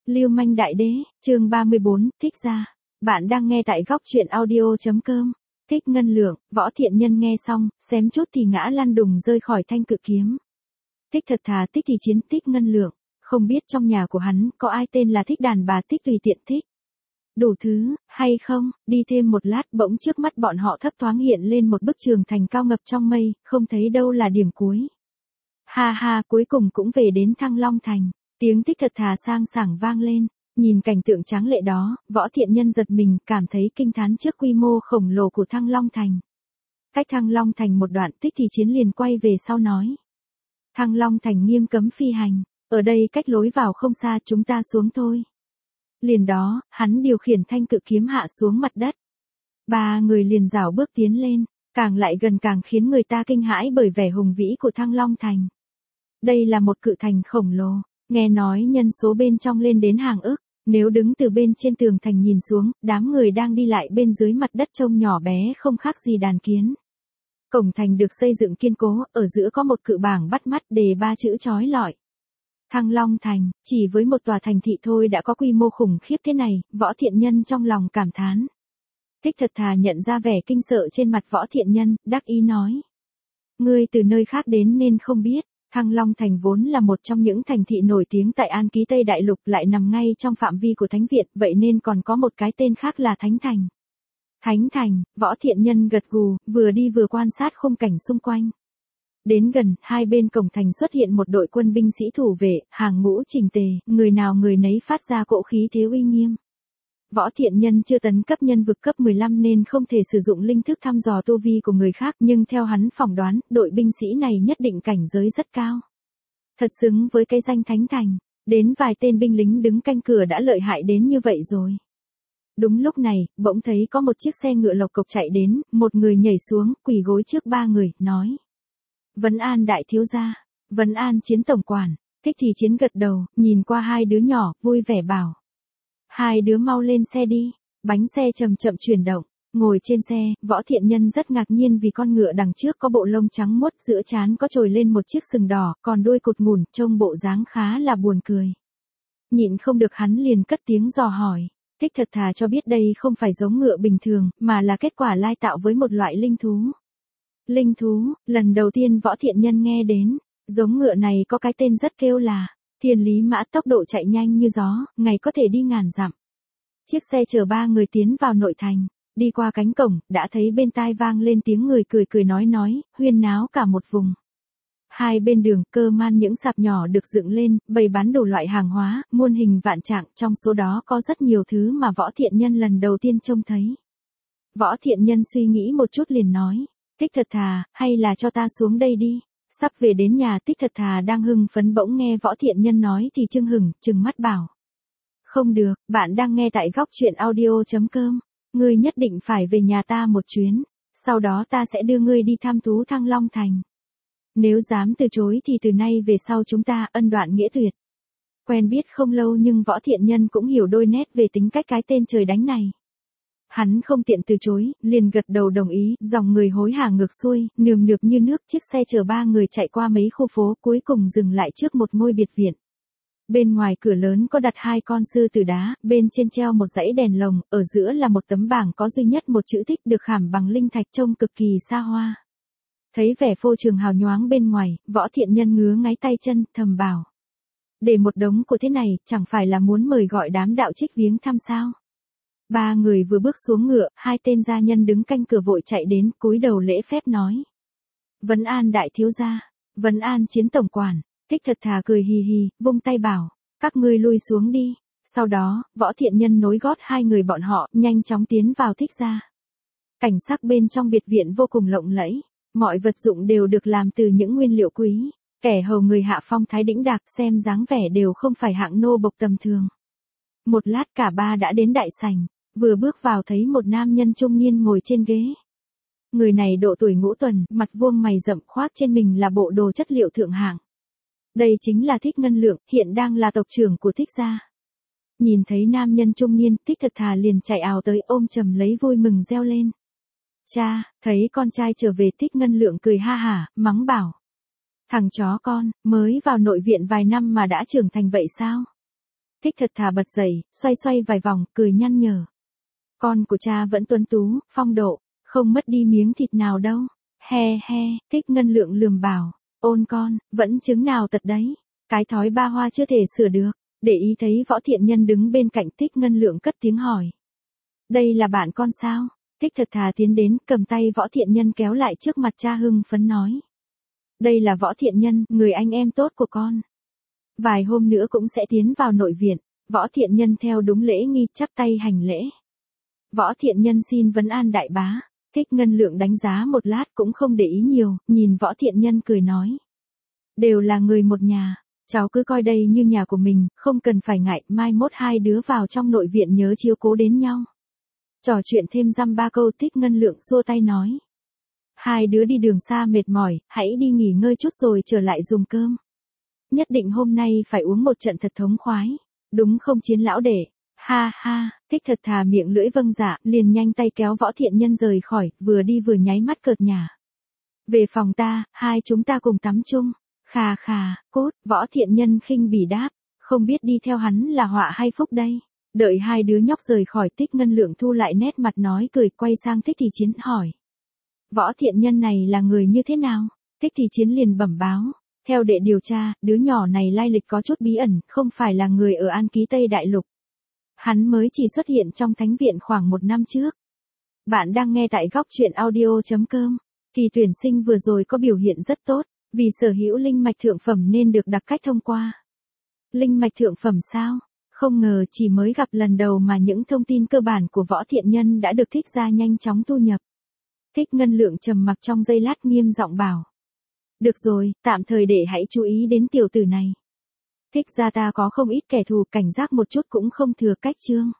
Lưu manh đại đế, chương 34, thích gia. Bạn đang nghe tại góc truyện audio.com. Thích ngân lượng, Võ Thiện Nhân nghe xong, xém chút thì ngã lăn đùng rơi khỏi thanh cự kiếm. Thích thật thà, thích thì chiến, thích ngân lượng. Không biết trong nhà của hắn có ai tên là thích đàn bà, thích tùy tiện thích. Đủ thứ, hay không? Đi thêm một lát bỗng trước mắt bọn họ thấp thoáng hiện lên một bức tường thành cao ngập trong mây, không thấy đâu là điểm cuối. Ha ha, cuối cùng cũng về đến Thăng Long Thành. Tiếng thích thật thà sang sảng vang lên, nhìn cảnh tượng tráng lệ đó, Võ Thiện Nhân giật mình, cảm thấy kinh thán trước quy mô khổng lồ của Thăng Long Thành. Cách Thăng Long Thành một đoạn Tích thì Chiến liền quay về sau nói. Thăng Long Thành nghiêm cấm phi hành, ở đây cách lối vào không xa, chúng ta xuống thôi. Liền đó, hắn điều khiển thanh cự kiếm hạ xuống mặt đất. Ba người liền rảo bước tiến lên, càng lại gần càng khiến người ta kinh hãi bởi vẻ hùng vĩ của Thăng Long Thành. Đây là một cự thành khổng lồ. Nghe nói nhân số bên trong lên đến hàng ức, nếu đứng từ bên trên tường thành nhìn xuống, đám người đang đi lại bên dưới mặt đất trông nhỏ bé không khác gì đàn kiến. Cổng thành được xây dựng kiên cố, ở giữa có một cự bảng bắt mắt đề 3 chữ chói lọi. Thăng Long Thành, chỉ với một tòa thành thị thôi đã có quy mô khủng khiếp thế này, Võ Thiện Nhân trong lòng cảm thán. Thích thật thà nhận ra vẻ kinh sợ trên mặt Võ Thiện Nhân, đắc ý nói. Ngươi từ nơi khác đến nên không biết. Thăng Long Thành vốn là một trong những thành thị nổi tiếng tại An Ký Tây Đại Lục, lại nằm ngay trong phạm vi của Thánh Việt, vậy nên còn có một cái tên khác là Thánh Thành. Thánh Thành, Võ Thiện Nhân gật gù, vừa đi vừa quan sát khung cảnh xung quanh. Đến gần, hai bên cổng thành xuất hiện một đội quân binh sĩ thủ vệ, hàng ngũ chỉnh tề, người nào người nấy phát ra cỗ khí thế uy nghiêm. Võ Thiện Nhân chưa tấn cấp nhân vực cấp 15 nên không thể sử dụng linh thức thăm dò tu vi của người khác, nhưng theo hắn phỏng đoán, đội binh sĩ này nhất định cảnh giới rất cao. Thật xứng với cái danh Thánh Thành, đến vài tên binh lính đứng canh cửa đã lợi hại đến như vậy rồi. Đúng lúc này, bỗng thấy có một chiếc xe ngựa lộc cộc chạy đến, một người nhảy xuống, quỳ gối trước ba người, nói. Vấn an đại thiếu gia, vấn an Chiến tổng quản. Thích thì Chiến gật đầu, nhìn qua hai đứa nhỏ, vui vẻ bảo. Hai đứa mau lên xe đi. Bánh xe chậm chậm chuyển động. Ngồi trên xe, Võ Thiện Nhân rất ngạc nhiên vì con ngựa đằng trước có bộ lông trắng muốt, giữa trán có trồi lên một chiếc sừng đỏ, còn đuôi cụt ngủn, trông bộ dáng khá là buồn cười. Nhịn không được hắn liền cất tiếng dò hỏi. Thích thật thà cho biết đây không phải giống ngựa bình thường, mà là kết quả lai tạo với một loại linh thú. Linh thú, lần đầu tiên Võ Thiện Nhân nghe đến. Giống ngựa này có cái tên rất kêu là Thiên Lý Mã, tốc độ chạy nhanh như gió, ngày có thể đi ngàn dặm. Chiếc xe chở ba người tiến vào nội thành, đi qua cánh cổng, đã thấy bên tai vang lên tiếng người cười cười nói, huyên náo cả một vùng. Hai bên đường, cơ man những sạp nhỏ được dựng lên, bày bán đủ loại hàng hóa, muôn hình vạn trạng, trong số đó có rất nhiều thứ mà Võ Thiện Nhân lần đầu tiên trông thấy. Võ Thiện Nhân suy nghĩ một chút liền nói, thích thật thà, hay là cho ta xuống đây đi. Sắp về đến nhà, Tích thật thà đang hưng phấn bỗng nghe Võ Thiện Nhân nói thì trừng mắt bảo. Không được, bạn đang nghe tại góc truyện audio.com. Ngươi nhất định phải về nhà ta một chuyến, sau đó ta sẽ đưa ngươi đi thăm thú Thăng Long Thành. Nếu dám từ chối thì từ nay về sau chúng ta ân đoạn nghĩa tuyệt. Quen biết không lâu nhưng Võ Thiện Nhân cũng hiểu đôi nét về tính cách cái tên trời đánh này. Hắn không tiện từ chối, liền gật đầu đồng ý, dòng người hối hả ngược xuôi, nườm nượp như nước, chiếc xe chở ba người chạy qua mấy khu phố, cuối cùng dừng lại trước một ngôi biệt viện. Bên ngoài cửa lớn có đặt hai con sư tử đá, bên trên treo một dãy đèn lồng, ở giữa là một tấm bảng có duy nhất một chữ Thích được khảm bằng linh thạch, trông cực kỳ xa hoa. Thấy vẻ phô trương hào nhoáng bên ngoài, Võ Thiện Nhân ngứa ngáy tay chân, thầm bảo. Để một đống của thế này, chẳng phải là muốn mời gọi đám đạo trích viếng thăm sao? Ba người vừa bước xuống ngựa, hai tên gia nhân đứng canh cửa vội chạy đến, cúi đầu lễ phép nói. Vấn an đại thiếu gia, vấn an Chiến tổng quản. Thích thật thà cười hì hì, vung tay bảo, các ngươi lui xuống đi. Sau đó, Võ Thiện Nhân nối gót hai người bọn họ, nhanh chóng tiến vào Thích gia. Cảnh sắc bên trong biệt viện vô cùng lộng lẫy, mọi vật dụng đều được làm từ những nguyên liệu quý. Kẻ hầu người hạ phong thái đĩnh đạc, xem dáng vẻ đều không phải hạng nô bộc tầm thường. Một lát cả ba đã đến đại sảnh, vừa bước vào thấy một nam nhân trung niên ngồi trên ghế. Người này độ tuổi ngũ tuần, mặt vuông mày rậm, khoác trên mình là bộ đồ chất liệu thượng hạng. Đây chính là Thích Ngân Lượng, hiện đang là tộc trưởng của Thích gia. Nhìn thấy nam nhân trung niên, Thích thật thà liền chạy ào tới ôm chầm lấy vui mừng reo lên. Cha, thấy con trai trở về, Thích Ngân Lượng cười ha hả, mắng bảo. Thằng chó con, mới vào nội viện vài năm mà đã trưởng thành vậy sao? Thích thật thà bật dậy, xoay xoay vài vòng, cười nhăn nhở. Con của cha vẫn tuấn tú, phong độ, không mất đi miếng thịt nào đâu. He he, Thích Ngân Lượng lườm bảo. Ôn con, vẫn chứng nào tật đấy. Cái thói ba hoa chưa thể sửa được. Để ý thấy Võ Thiện Nhân đứng bên cạnh Thích Ngân Lượng cất tiếng hỏi. Đây là bạn con sao? Thích thật thà tiến đến, cầm tay Võ Thiện Nhân kéo lại trước mặt cha hưng phấn nói. Đây là Võ Thiện Nhân, người anh em tốt của con. Vài hôm nữa cũng sẽ tiến vào nội viện. Võ Thiện Nhân theo đúng lễ nghi chắp tay hành lễ. Võ Thiện Nhân xin vấn an đại bá. Thích Ngân Lượng đánh giá một lát cũng không để ý nhiều, nhìn Võ Thiện Nhân cười nói. Đều là người một nhà, cháu cứ coi đây như nhà của mình, không cần phải ngại, mai mốt hai đứa vào trong nội viện nhớ chiếu cố đến nhau. Trò chuyện thêm dăm ba câu Thích Ngân Lượng xua tay nói. Hai đứa đi đường xa mệt mỏi, hãy đi nghỉ ngơi chút rồi trở lại dùng cơm. Nhất định hôm nay phải uống một trận thật thống khoái, đúng không Chiến lão đệ? Ha ha, Thích thật thà miệng lưỡi vâng dạ, liền nhanh tay kéo Võ Thiện Nhân rời khỏi, vừa đi vừa nháy mắt cợt nhả. Về phòng ta, hai chúng ta cùng tắm chung. Khà khà, cốt, Võ Thiện Nhân khinh bỉ đáp, không biết đi theo hắn là họa hay phúc đây. Đợi hai đứa nhóc rời khỏi, Thích Ngân Lượng thu lại nét mặt nói cười, quay sang Thích Thì Chiến hỏi. Võ Thiện Nhân này là người như thế nào? Thích Thì Chiến liền bẩm báo. Theo đệ điều tra, đứa nhỏ này lai lịch có chút bí ẩn, không phải là người ở An Ký Tây Đại Lục. Hắn mới chỉ xuất hiện trong thánh viện khoảng 1 năm trước. Bạn đang nghe tại góc truyện audio.com. Kỳ tuyển sinh vừa rồi có biểu hiện rất tốt, vì sở hữu linh mạch thượng phẩm nên được đặc cách thông qua. Linh mạch thượng phẩm sao? Không ngờ chỉ mới gặp lần đầu mà những thông tin cơ bản của Võ Thiện Nhân đã được Thích gia nhanh chóng thu nhập. Thích Ngân Lượng trầm mặc trong giây lát nghiêm giọng bảo. Được rồi, tạm thời để hãy chú ý đến tiểu tử này. Thích gia ta có không ít kẻ thù, cảnh giác một chút cũng không thừa cách Trương.